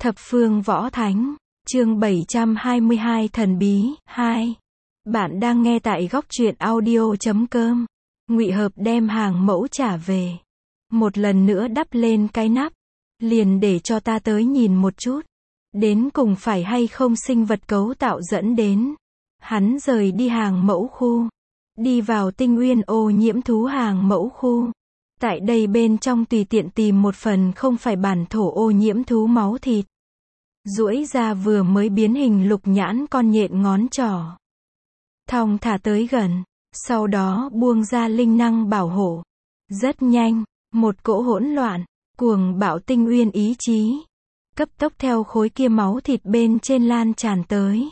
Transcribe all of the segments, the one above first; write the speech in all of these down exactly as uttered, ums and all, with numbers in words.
Thập phương võ thánh, chương bảy trăm hai mươi hai thần bí, hai. Bạn đang nghe tại góc truyện audio chấm com. Ngụy Hợp đem hàng mẫu trả về. Một lần nữa đắp lên cái nắp. Liền để cho ta tới nhìn một chút. Đến cùng phải hay không sinh vật cấu tạo dẫn đến. Hắn rời đi hàng mẫu khu. Đi vào tinh uyên ô nhiễm thú hàng mẫu khu. Tại đây bên trong tùy tiện tìm một phần không phải bản thổ ô nhiễm thú máu thịt. Duỗi ra vừa mới biến hình lục nhãn con nhện ngón trỏ. Thong thả tới gần. Sau đó buông ra linh năng bảo hộ. Rất nhanh, một cỗ hỗn loạn, cuồng bạo tinh uyên ý chí. Cấp tốc theo khối kia máu thịt bên trên lan tràn tới.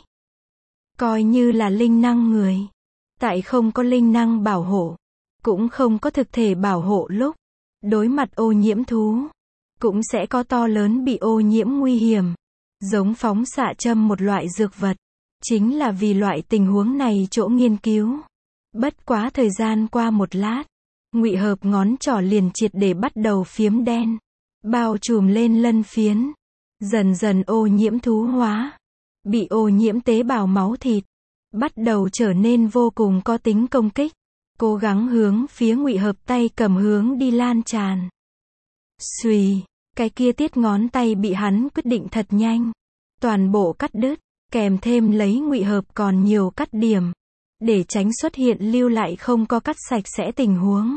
Coi như là linh năng người. Tại không có linh năng bảo hộ. Cũng không có thực thể bảo hộ lúc. Đối mặt ô nhiễm thú. Cũng sẽ có to lớn bị ô nhiễm nguy hiểm. Giống phóng xạ châm một loại dược vật. Chính là vì loại tình huống này chỗ nghiên cứu. Bất quá thời gian qua một lát. Ngụy Hợp ngón trỏ liền triệt để bắt đầu phiếm đen. Bao trùm lên lân phiến. Dần dần ô nhiễm thú hóa. Bị ô nhiễm tế bào máu thịt. Bắt đầu trở nên vô cùng có tính công kích. Cố gắng hướng phía Ngụy Hợp tay cầm hướng đi lan tràn. Xùy. Cái kia tiết ngón tay bị hắn quyết định thật nhanh. Toàn bộ cắt đứt. Kèm thêm lấy Ngụy Hợp còn nhiều cắt điểm. Để tránh xuất hiện lưu lại không có cắt sạch sẽ tình huống.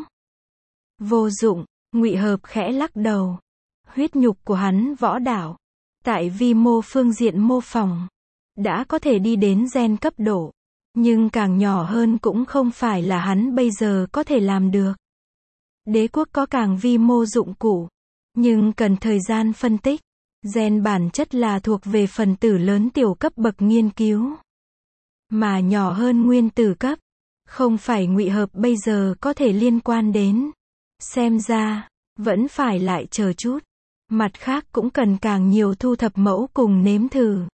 Vô dụng. Ngụy Hợp khẽ lắc đầu. Huyết nhục của hắn võ đạo. Tại vi mô phương diện mô phỏng. Đã có thể đi đến gen cấp độ. Nhưng càng nhỏ hơn cũng không phải là hắn bây giờ có thể làm được. Đế quốc có càng vi mô dụng cụ. Nhưng cần thời gian phân tích. Gen bản chất là thuộc về phần tử lớn tiểu cấp bậc nghiên cứu. Mà nhỏ hơn nguyên tử cấp. Không phải Ngụy Hợp bây giờ có thể liên quan đến. Xem ra, vẫn phải lại chờ chút. Mặt khác cũng cần càng nhiều thu thập mẫu cùng nếm thử.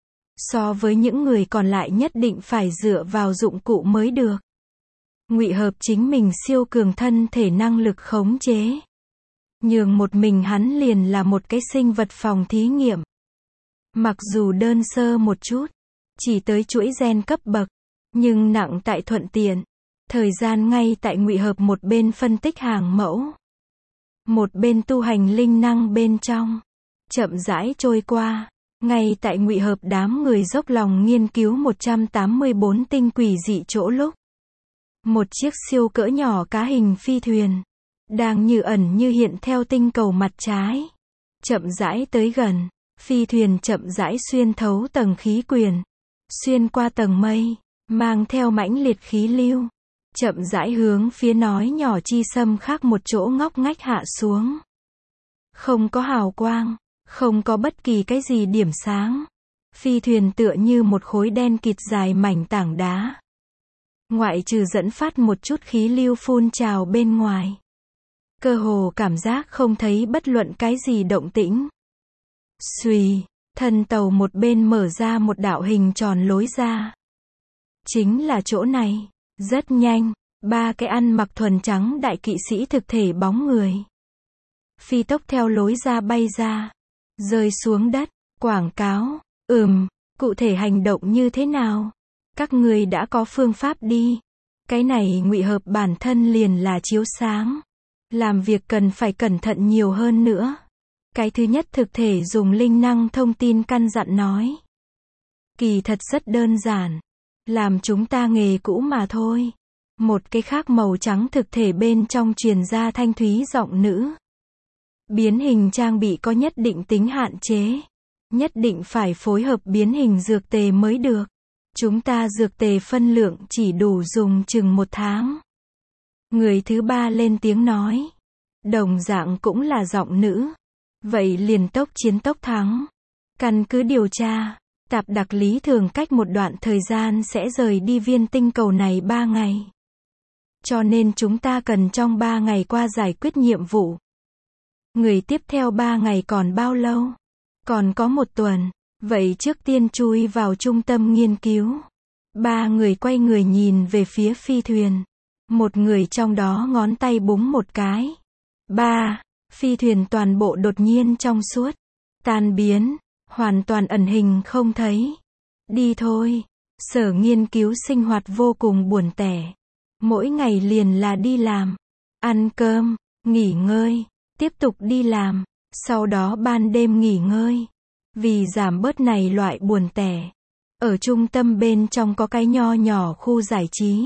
So với những người còn lại nhất định phải dựa vào dụng cụ mới được. Ngụy Hợp chính mình siêu cường thân thể năng lực khống chế. Nhường một mình hắn liền là một cái sinh vật phòng thí nghiệm. Mặc dù đơn sơ một chút, chỉ tới chuỗi gen cấp bậc, nhưng nặng tại thuận tiện. Thời gian ngay tại Ngụy Hợp một bên phân tích hàng mẫu. Một bên tu hành linh năng bên trong. Chậm rãi trôi qua. Ngay tại Ngụy Hợp đám người dốc lòng nghiên cứu một trăm tám mươi bốn tinh quỷ dị chỗ lúc. Một chiếc siêu cỡ nhỏ cá hình phi thuyền. Đang như ẩn như hiện theo tinh cầu mặt trái. Chậm rãi tới gần. Phi thuyền chậm rãi xuyên thấu tầng khí quyển. Xuyên qua tầng mây. Mang theo mãnh liệt khí lưu. Chậm rãi hướng phía nói nhỏ chi xâm khác một chỗ ngóc ngách hạ xuống. Không có hào quang. Không có bất kỳ cái gì điểm sáng. Phi thuyền tựa như một khối đen kịt dài mảnh tảng đá. Ngoại trừ dẫn phát một chút khí lưu phun trào bên ngoài. Cơ hồ cảm giác không thấy bất luận cái gì động tĩnh. Xùy, thân tàu một bên mở ra một đạo hình tròn lối ra. Chính là chỗ này. Rất nhanh, ba cái ăn mặc thuần trắng đại kỵ sĩ thực thể bóng người. Phi tốc theo lối ra bay ra. Rơi xuống đất, quảng cáo, ừm, cụ thể hành động như thế nào? Các người đã có phương pháp đi. Cái này Ngụy Hợp bản thân liền là chiếu sáng. Làm việc cần phải cẩn thận nhiều hơn nữa. Cái thứ nhất thực thể dùng linh năng thông tin căn dặn nói. Kỳ thật rất đơn giản. Làm chúng ta nghề cũ mà thôi. Một cái khác màu trắng thực thể bên trong truyền ra thanh thúy giọng nữ. Biến hình trang bị có nhất định tính hạn chế. Nhất định phải phối hợp biến hình dược tề mới được. Chúng ta dược tề phân lượng chỉ đủ dùng chừng một tháng. Người thứ ba lên tiếng nói. Đồng dạng cũng là giọng nữ. Vậy liền tốc chiến tốc thắng. Căn cứ điều tra. Tạp đặc lý thường cách một đoạn thời gian sẽ rời đi viên tinh cầu này ba ngày. Cho nên chúng ta cần trong ba ngày qua giải quyết nhiệm vụ. Người tiếp theo ba ngày còn bao lâu? Còn có một tuần. Vậy trước tiên chui vào trung tâm nghiên cứu. Ba người quay người nhìn về phía phi thuyền. Một người trong đó ngón tay búng một cái. Ba. Phi thuyền toàn bộ đột nhiên trong suốt. Tan biến. hoàn toàn ẩn hình không thấy. Đi thôi. Sở nghiên cứu sinh hoạt vô cùng buồn tẻ. Mỗi ngày liền là đi làm, ăn cơm, nghỉ ngơi, tiếp tục đi làm, sau đó ban đêm nghỉ ngơi. Vì giảm bớt này loại buồn tẻ, ở trung tâm bên trong có cái nho nhỏ khu giải trí.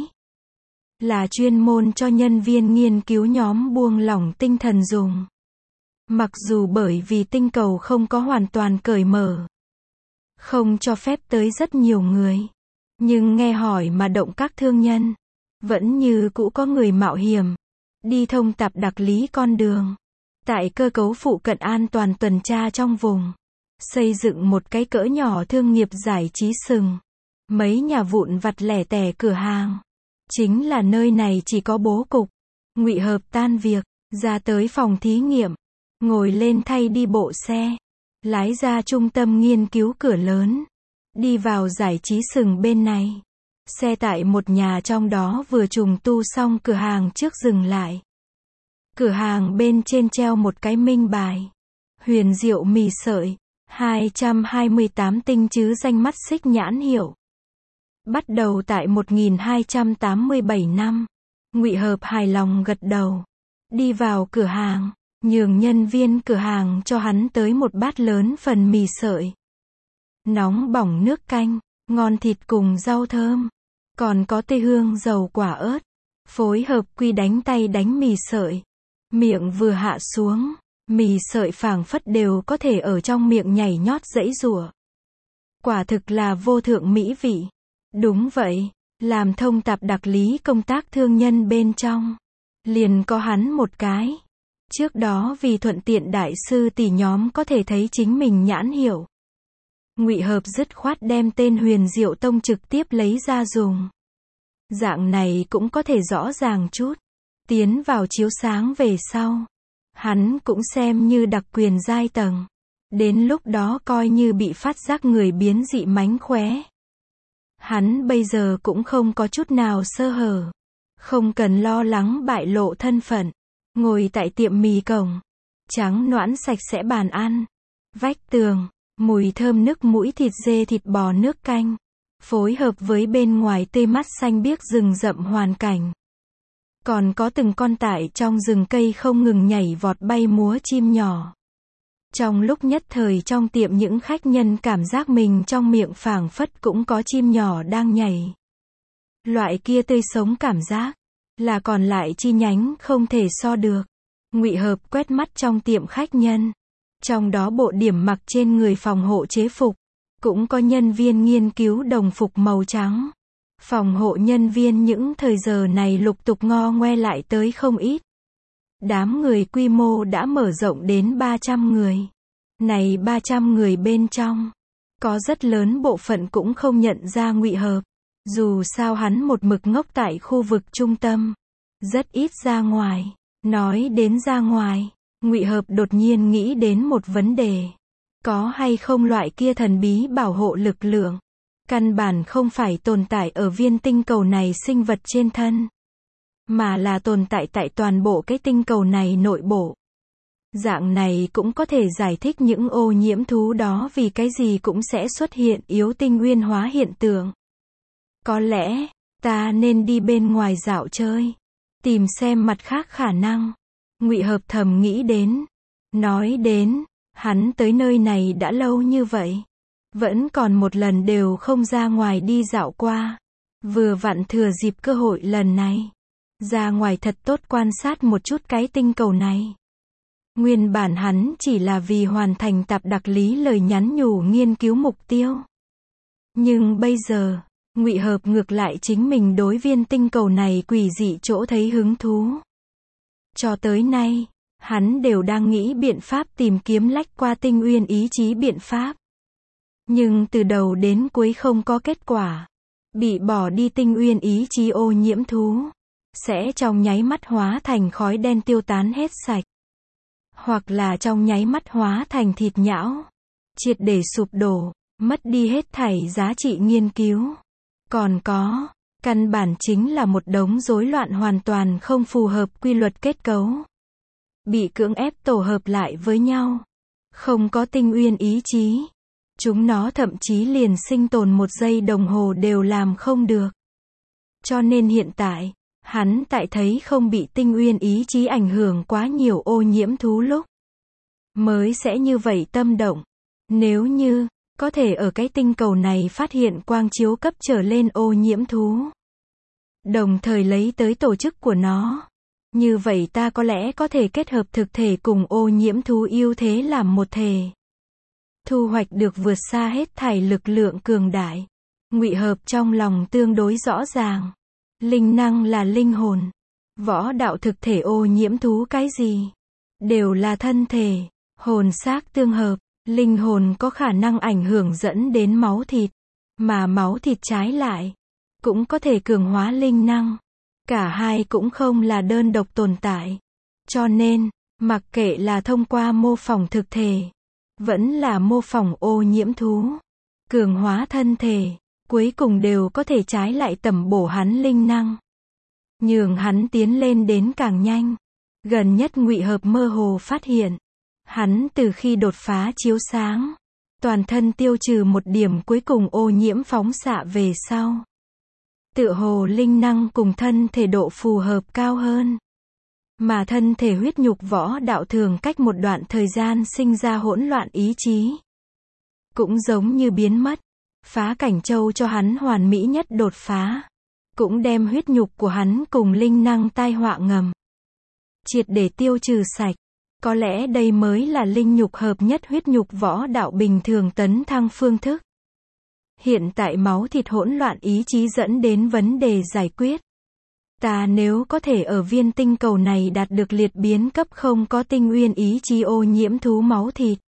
Là chuyên môn cho nhân viên nghiên cứu nhóm buông lỏng tinh thần dùng. Mặc dù bởi vì tinh cầu không có hoàn toàn cởi mở, không cho phép tới rất nhiều người, nhưng nghe hỏi mà động các thương nhân, vẫn như cũ có người mạo hiểm, đi thông tạp đặc lý con đường. Tại cơ cấu phụ cận an toàn tuần tra trong vùng, xây dựng một cái cỡ nhỏ thương nghiệp giải trí sừng. Mấy nhà vụn vặt lẻ tẻ cửa hàng. Chính là nơi này chỉ có bố cục. Ngụy Hợp tan việc, ra tới phòng thí nghiệm, ngồi lên thay đi bộ xe, lái ra trung tâm nghiên cứu cửa lớn, đi vào giải trí sừng bên này. Xe tại một nhà trong đó vừa trùng tu xong cửa hàng trước dừng lại. Cửa hàng bên trên treo một cái minh bài. Huyền Diệu mì sợi, hai trăm hai mươi tám tinh chứ danh mắt xích nhãn hiệu. Bắt đầu tại một nghìn hai trăm tám mươi bảy năm. Ngụy Hợp hài lòng gật đầu. Đi vào cửa hàng, nhường nhân viên cửa hàng cho hắn tới một bát lớn phần mì sợi. Nóng bỏng nước canh, ngon thịt cùng rau thơm. Còn có tây hương dầu quả ớt. Phối hợp quy đánh tay đánh mì sợi. Miệng vừa hạ xuống, mì sợi phảng phất đều có thể ở trong miệng nhảy nhót giãy giụa. Quả thực là vô thượng mỹ vị. Đúng vậy, làm thông tạp đặc lý công tác thương nhân bên trong. Liền có hắn một cái. Trước đó vì thuận tiện đại sư tỷ nhóm có thể thấy chính mình nhãn hiệu. Ngụy Hợp dứt khoát đem tên Huyền Diệu Tông trực tiếp lấy ra dùng. Dạng này cũng có thể rõ ràng chút. Tiến vào chiếu sáng về sau, hắn cũng xem như đặc quyền giai tầng. Đến lúc đó coi như bị phát giác người biến dị mánh khóe. Hắn bây giờ cũng không có chút nào sơ hở. Không cần lo lắng bại lộ thân phận. Ngồi tại tiệm mì cổng. Trắng nõn sạch sẽ bàn ăn. Vách tường, mùi thơm nước mũi thịt dê thịt bò nước canh. Phối hợp với bên ngoài tươi mát xanh biếc rừng rậm hoàn cảnh. Còn có từng con tại trong rừng cây không ngừng nhảy vọt bay múa chim nhỏ. Trong lúc nhất thời trong tiệm những khách nhân cảm giác mình trong miệng phảng phất cũng có chim nhỏ đang nhảy. Loại kia tươi sống cảm giác, là còn lại chi nhánh không thể so được. Ngụy Hợp quét mắt trong tiệm khách nhân. Trong đó bộ điểm mặc trên người phòng hộ chế phục. Cũng có nhân viên nghiên cứu đồng phục màu trắng. Phòng hộ nhân viên những thời giờ này lục tục ngo ngoe lại tới không ít. Đám người quy mô đã mở rộng đến ba trăm người. Này ba trăm người bên trong, có rất lớn bộ phận cũng không nhận ra Ngụy Hợp. Dù sao hắn một mực ngốc tại khu vực trung tâm, rất ít ra ngoài. Nói đến ra ngoài, Ngụy Hợp đột nhiên nghĩ đến một vấn đề. Có hay không loại kia thần bí bảo hộ lực lượng? Căn bản không phải tồn tại ở viên tinh cầu này sinh vật trên thân, mà là tồn tại tại toàn bộ cái tinh cầu này nội bộ. Dạng này cũng có thể giải thích những ô nhiễm thú đó vì cái gì cũng sẽ xuất hiện yếu tinh nguyên hóa hiện tượng. Có lẽ, ta nên đi bên ngoài dạo chơi, tìm xem mặt khác khả năng. Ngụy Hợp thầm nghĩ đến. Nói đến, hắn tới nơi này đã lâu như vậy. Vẫn còn một lần đều không ra ngoài đi dạo qua. Vừa vặn thừa dịp cơ hội lần này. Ra ngoài thật tốt quan sát một chút cái tinh cầu này. Nguyên bản hắn chỉ là vì hoàn thành tạp đặc lý lời nhắn nhủ nghiên cứu mục tiêu. Nhưng bây giờ, Ngụy Hợp ngược lại chính mình đối viên tinh cầu này quỷ dị chỗ thấy hứng thú. Cho tới nay, hắn đều đang nghĩ biện pháp tìm kiếm lách qua tinh uyên ý chí biện pháp. Nhưng từ đầu đến cuối không có kết quả. Bị bỏ đi tinh uyên ý chí ô nhiễm thú, sẽ trong nháy mắt hóa thành khói đen tiêu tán hết sạch. Hoặc là trong nháy mắt hóa thành thịt nhão, triệt để sụp đổ, mất đi hết thảy giá trị nghiên cứu. Còn có, căn bản chính là một đống rối loạn hoàn toàn không phù hợp quy luật kết cấu. Bị cưỡng ép tổ hợp lại với nhau. Không có tinh uyên ý chí. Chúng nó thậm chí liền sinh tồn một giây đồng hồ đều làm không được. Cho nên hiện tại, hắn tại thấy không bị tinh uyên ý chí ảnh hưởng quá nhiều ô nhiễm thú lúc mới sẽ như vậy tâm động. Nếu như có thể ở cái tinh cầu này phát hiện quang chiếu cấp trở lên ô nhiễm thú, đồng thời lấy tới tổ chức của nó, như vậy ta có lẽ có thể kết hợp thực thể cùng ô nhiễm thú ưu thế làm một thể, thu hoạch được vượt xa hết thảy lực lượng cường đại. Ngụy Hợp trong lòng tương đối rõ ràng. Linh năng là linh hồn. Võ đạo thực thể ô nhiễm thú cái gì? Đều là thân thể. Hồn xác tương hợp. Linh hồn có khả năng ảnh hưởng dẫn đến máu thịt. Mà máu thịt trái lại cũng có thể cường hóa linh năng. Cả hai cũng không là đơn độc tồn tại. Cho nên, mặc kệ là thông qua mô phỏng thực thể, vẫn là mô phỏng ô nhiễm thú, cường hóa thân thể, cuối cùng đều có thể trái lại tẩm bổ hắn linh năng, nhường hắn tiến lên đến càng nhanh. Gần nhất Ngụy Hợp mơ hồ phát hiện, hắn từ khi đột phá chiếu sáng, toàn thân tiêu trừ một điểm cuối cùng ô nhiễm phóng xạ về sau, tựa hồ linh năng cùng thân thể độ phù hợp cao hơn. Mà thân thể huyết nhục võ đạo thường cách một đoạn thời gian sinh ra hỗn loạn ý chí, cũng giống như biến mất. Phá cảnh châu cho hắn hoàn mỹ nhất đột phá, cũng đem huyết nhục của hắn cùng linh năng tai họa ngầm triệt để tiêu trừ sạch. Có lẽ đây mới là linh nhục hợp nhất huyết nhục võ đạo bình thường tấn thăng phương thức. Hiện tại máu thịt hỗn loạn ý chí dẫn đến vấn đề giải quyết. Ta nếu có thể ở viên tinh cầu này đạt được liệt biến cấp không có tinh uyên ý chí ô nhiễm thú máu thịt,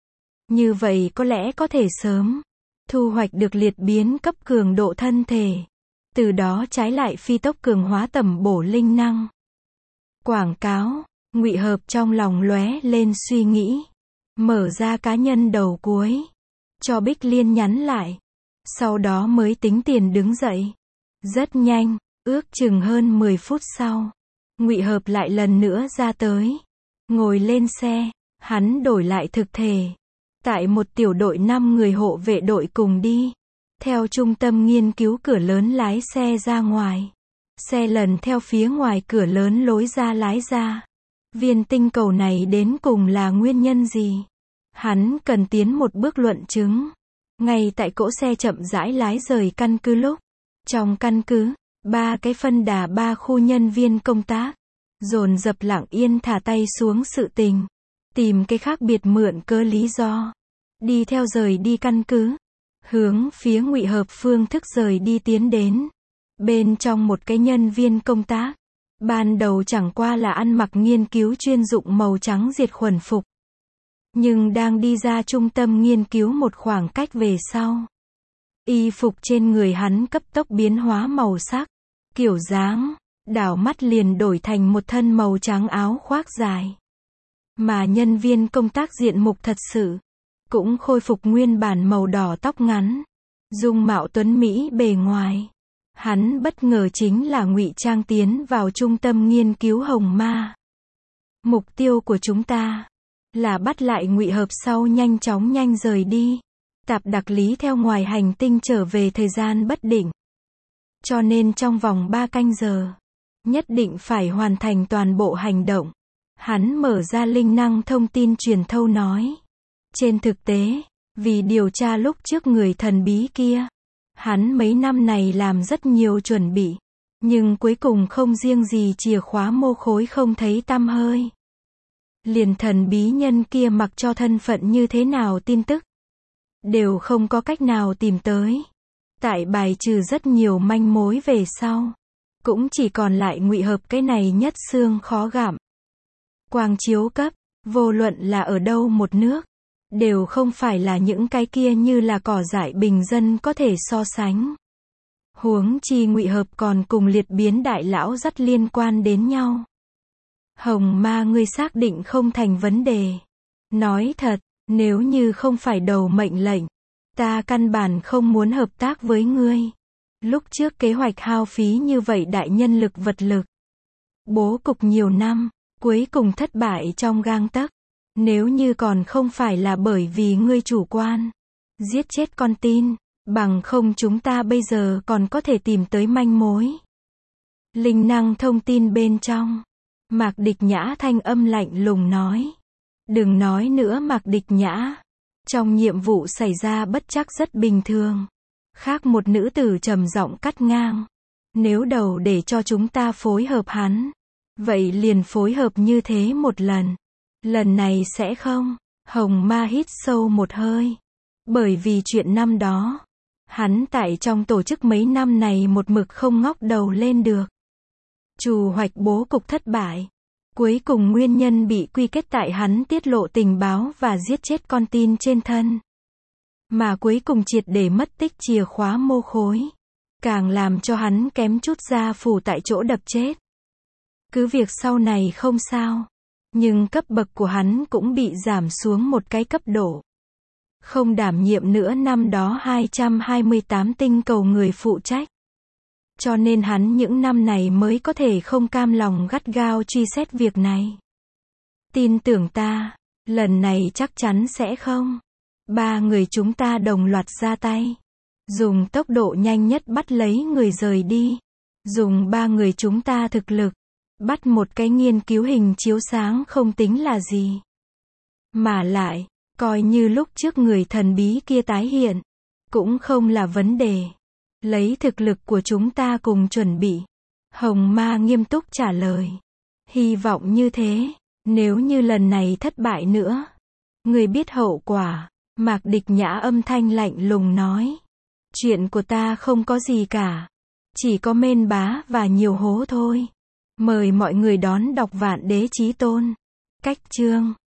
như vậy có lẽ có thể sớm thu hoạch được liệt biến cấp cường độ thân thể, từ đó trái lại phi tốc cường hóa tẩm bổ linh năng. Quảng cáo. Ngụy Hợp trong lòng lóe lên suy nghĩ, mở ra cá nhân đầu cuối, cho Bích Liên nhắn lại, sau đó mới tính tiền đứng dậy. Rất nhanh, ước chừng hơn mười phút sau, Ngụy Hợp lại lần nữa ra tới, ngồi lên xe, hắn đổi lại thực thể, tại một tiểu đội năm người hộ vệ đội cùng đi, theo trung tâm nghiên cứu cửa lớn lái xe ra ngoài. Xe lần theo phía ngoài cửa lớn lối ra lái ra. Viên tinh cầu này đến cùng là nguyên nhân gì? Hắn cần tiến một bước luận chứng. Ngay tại cỗ xe chậm rãi lái rời căn cứ lúc, trong căn cứ, ba cái phân đà ba khu nhân viên công tác dồn dập lặng yên thả tay xuống sự tình, tìm cái khác biệt mượn cớ lý do, đi theo rời đi căn cứ, hướng phía Ngụy Hợp phương thức rời đi tiến đến. Bên trong một cái nhân viên công tác, ban đầu chẳng qua là ăn mặc nghiên cứu chuyên dụng màu trắng diệt khuẩn phục. Nhưng đang đi ra trung tâm nghiên cứu một khoảng cách về sau, y phục trên người hắn cấp tốc biến hóa màu sắc, kiểu dáng, đảo mắt liền đổi thành một thân màu trắng áo khoác dài. Mà nhân viên công tác diện mục thật sự, cũng khôi phục nguyên bản màu đỏ tóc ngắn, dung mạo tuấn mỹ bề ngoài. Hắn bất ngờ chính là ngụy trang tiến vào trung tâm nghiên cứu Hồng Ma. Mục tiêu của chúng ta là bắt lại Ngụy Hợp sau nhanh chóng nhanh rời đi. Tạp đặc lý theo ngoài hành tinh trở về thời gian bất định. Cho nên trong vòng ba canh giờ, nhất định phải hoàn thành toàn bộ hành động. Hắn mở ra linh năng thông tin truyền thâu nói. Trên thực tế, vì điều tra lúc trước người thần bí kia, hắn mấy năm này làm rất nhiều chuẩn bị, nhưng cuối cùng không riêng gì chìa khóa mô khối không thấy tăm hơi. Liền thần bí nhân kia mặc cho thân phận như thế nào tin tức, đều không có cách nào tìm tới. Tại bài trừ rất nhiều manh mối về sau, cũng chỉ còn lại Ngụy Hợp cái này nhất xương khó gặm. Quang chiếu cấp, vô luận là ở đâu một nước, đều không phải là những cái kia như là cỏ dại bình dân có thể so sánh. Huống chi Ngụy Hợp còn cùng liệt biến đại lão rất liên quan đến nhau. Hồng Ma ngươi xác định không thành vấn đề. Nói thật, nếu như không phải đầu mệnh lệnh, ta căn bản không muốn hợp tác với ngươi. Lúc trước kế hoạch hao phí như vậy đại nhân lực vật lực, bố cục nhiều năm, cuối cùng thất bại trong gang tấc. Nếu như còn không phải là bởi vì ngươi chủ quan, giết chết con tin, bằng không chúng ta bây giờ còn có thể tìm tới manh mối. Linh năng thông tin bên trong. Mạc Địch Nhã thanh âm lạnh lùng nói. Đừng nói nữa Mạc Địch Nhã. Trong nhiệm vụ xảy ra bất trắc rất bình thường. Khác một nữ tử trầm giọng cắt ngang. Nếu đầu để cho chúng ta phối hợp hắn, vậy liền phối hợp như thế một lần. Lần này sẽ không. Hồng Ma hít sâu một hơi. Bởi vì chuyện năm đó, hắn tại trong tổ chức mấy năm này một mực không ngóc đầu lên được. Trù hoạch bố cục thất bại. Cuối cùng nguyên nhân bị quy kết tại hắn tiết lộ tình báo và giết chết con tin trên thân. Mà cuối cùng triệt để mất tích chìa khóa mô khối. Càng làm cho hắn kém chút ra phủ tại chỗ đập chết. Cứ việc sau này không sao. Nhưng cấp bậc của hắn cũng bị giảm xuống một cái cấp độ. Không đảm nhiệm nữa năm đó hai trăm hai mươi tám tinh cầu người phụ trách. Cho nên hắn những năm này mới có thể không cam lòng gắt gao truy xét việc này. Tin tưởng ta, lần này chắc chắn sẽ không. Ba người chúng ta đồng loạt ra tay. Dùng tốc độ nhanh nhất bắt lấy người rời đi. Dùng ba người chúng ta thực lực. Bắt một cái nghiên cứu hình chiếu sáng không tính là gì. Mà lại, coi như lúc trước người thần bí kia tái hiện. Cũng không là vấn đề. Lấy thực lực của chúng ta cùng chuẩn bị. Hồng Ma nghiêm túc trả lời. Hy vọng như thế. Nếu như lần này thất bại nữa. Người biết hậu quả. Mạc Địch Nhã âm thanh lạnh lùng nói. Chuyện của ta không có gì cả. Chỉ có mên bá và nhiều hố thôi. Mời mọi người đón đọc Vạn Đế Chí Tôn. Cách chương